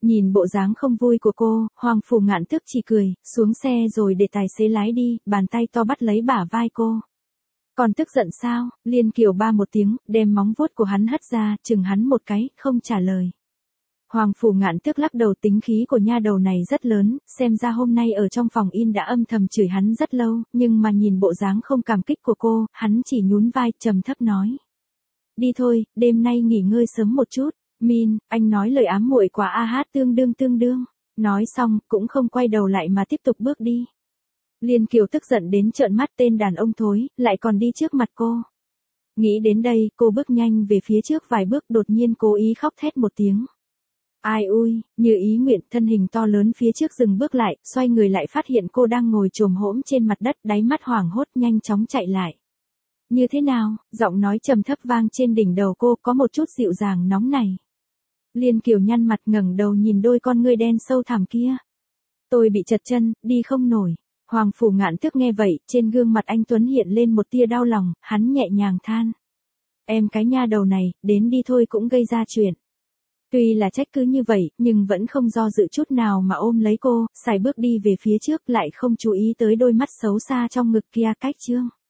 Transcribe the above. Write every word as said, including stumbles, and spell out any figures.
Nhìn bộ dáng không vui của cô, Hoàng Phủ Ngạn Tước chỉ cười, xuống xe rồi để tài xế lái đi, bàn tay to bắt lấy bả vai cô. Còn tức giận sao? Liên Kiều ba một tiếng, đem móng vuốt của hắn hất ra, chừng hắn một cái, không trả lời. Hoàng Phủ Ngạn Tước lắc đầu, tính khí của nha đầu này rất lớn, xem ra hôm nay ở trong phòng in đã âm thầm chửi hắn rất lâu, nhưng mà nhìn bộ dáng không cảm kích của cô, hắn chỉ nhún vai, trầm thấp nói. Đi thôi, đêm nay nghỉ ngơi sớm một chút. Min, anh nói lời ám muội quá a hát tương đương tương đương. Nói xong, cũng không quay đầu lại mà tiếp tục bước đi. Liên Kiều tức giận đến trợn mắt, tên đàn ông thối, lại còn đi trước mặt cô. Nghĩ đến đây, cô bước nhanh về phía trước vài bước, đột nhiên cố ý khóc thét một tiếng. Ai ui, như ý nguyện, thân hình to lớn phía trước dừng bước lại, xoay người lại phát hiện cô đang ngồi chồm hổm trên mặt đất, đáy mắt hoảng hốt nhanh chóng chạy lại. Như thế nào? Giọng nói trầm thấp vang trên đỉnh đầu cô, có một chút dịu dàng nóng này. Liên Kiều nhăn mặt ngẩng đầu nhìn đôi con ngươi đen sâu thẳm kia. Tôi bị trật chân, đi không nổi. Hoàng Phủ Ngạn Tước nghe vậy, trên gương mặt anh Tuấn hiện lên một tia đau lòng, hắn nhẹ nhàng than. Em cái nha đầu này, đến đi thôi cũng gây ra chuyện. Tuy là trách cứ như vậy, nhưng vẫn không do dự chút nào mà ôm lấy cô, sải bước đi về phía trước, lại không chú ý tới đôi mắt xấu xa trong ngực kia. Cách chương.